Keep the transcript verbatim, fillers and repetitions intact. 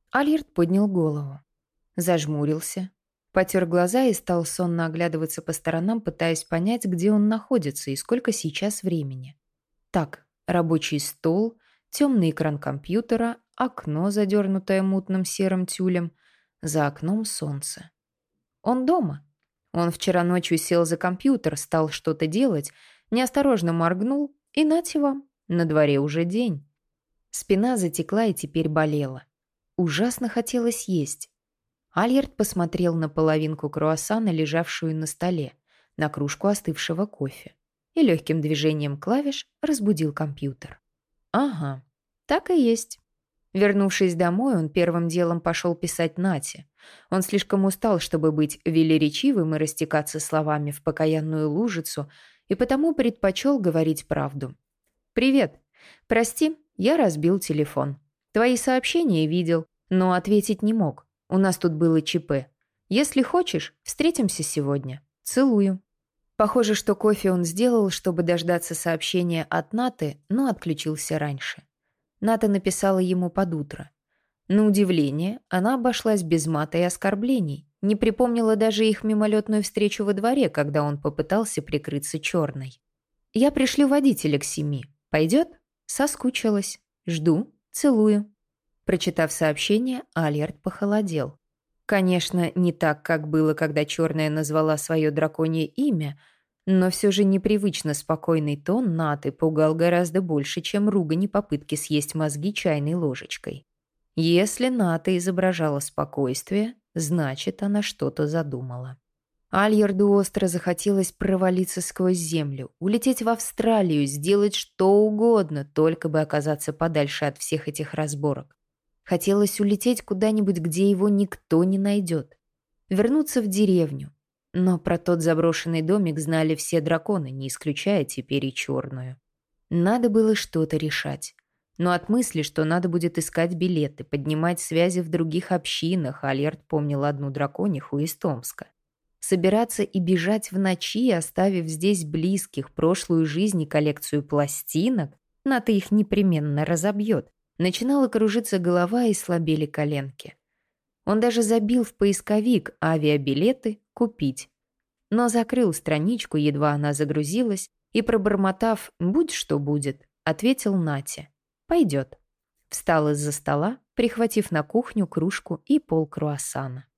Альерт поднял голову, зажмурился, потер глаза и стал сонно оглядываться по сторонам, пытаясь понять, где он находится и сколько сейчас времени. Так, рабочий стол, темный экран компьютера, окно, задернутое мутным серым тюлем, за окном солнце. Он дома. Он вчера ночью сел за компьютер, стал что-то делать, неосторожно моргнул, и нате вам, на дворе уже день. Спина затекла и теперь болела. Ужасно хотелось есть. Альерт посмотрел на половинку круассана, лежавшую на столе, на кружку остывшего кофе, и легким движением клавиш разбудил компьютер. Ага, так и есть. Вернувшись домой, он первым делом пошел писать Нате. Он слишком устал, чтобы быть велеречивым и растекаться словами в покаянную лужицу, и потому предпочел говорить правду. «Привет. Прости, я разбил телефон. Твои сообщения видел, но ответить не мог. У нас тут было ЧП. Если хочешь, встретимся сегодня. Целую». Похоже, что кофе он сделал, чтобы дождаться сообщения от Наты, но отключился раньше. Ната написала ему под утро. На удивление, она обошлась без мата и оскорблений, не припомнила даже их мимолетную встречу во дворе, когда он попытался прикрыться черной. «Я пришлю водителя к семи. Пойдет?» Соскучилась. «Жду. Целую». Прочитав сообщение, Альерт похолодел. Конечно, не так, как было, когда черная назвала свое драконье имя, но все же непривычно спокойный тон Наты пугал гораздо больше, чем ругань и попытки съесть мозги чайной ложечкой. Если Ната изображала спокойствие, значит, она что-то задумала. Альерду остро захотелось провалиться сквозь землю, улететь в Австралию, сделать что угодно, только бы оказаться подальше от всех этих разборок. Хотелось улететь куда-нибудь, где его никто не найдет. Вернуться в деревню. Но про тот заброшенный домик знали все драконы, не исключая теперь и черную. Надо было что-то решать. Но от мысли, что надо будет искать билеты, поднимать связи в других общинах, Альерт помнил одну дракониху из Томска. Собираться и бежать в ночи, оставив здесь близких, прошлую жизнь и коллекцию пластинок, Ната их непременно разобьет. Начинала кружиться голова и слабели коленки. Он даже забил в поисковик авиабилеты «Купить». Но закрыл страничку, едва она загрузилась, и, пробормотав «Будь что будет», ответил Нате «Пойдет». Встал из-за стола, прихватив на кухню кружку и полкруассана.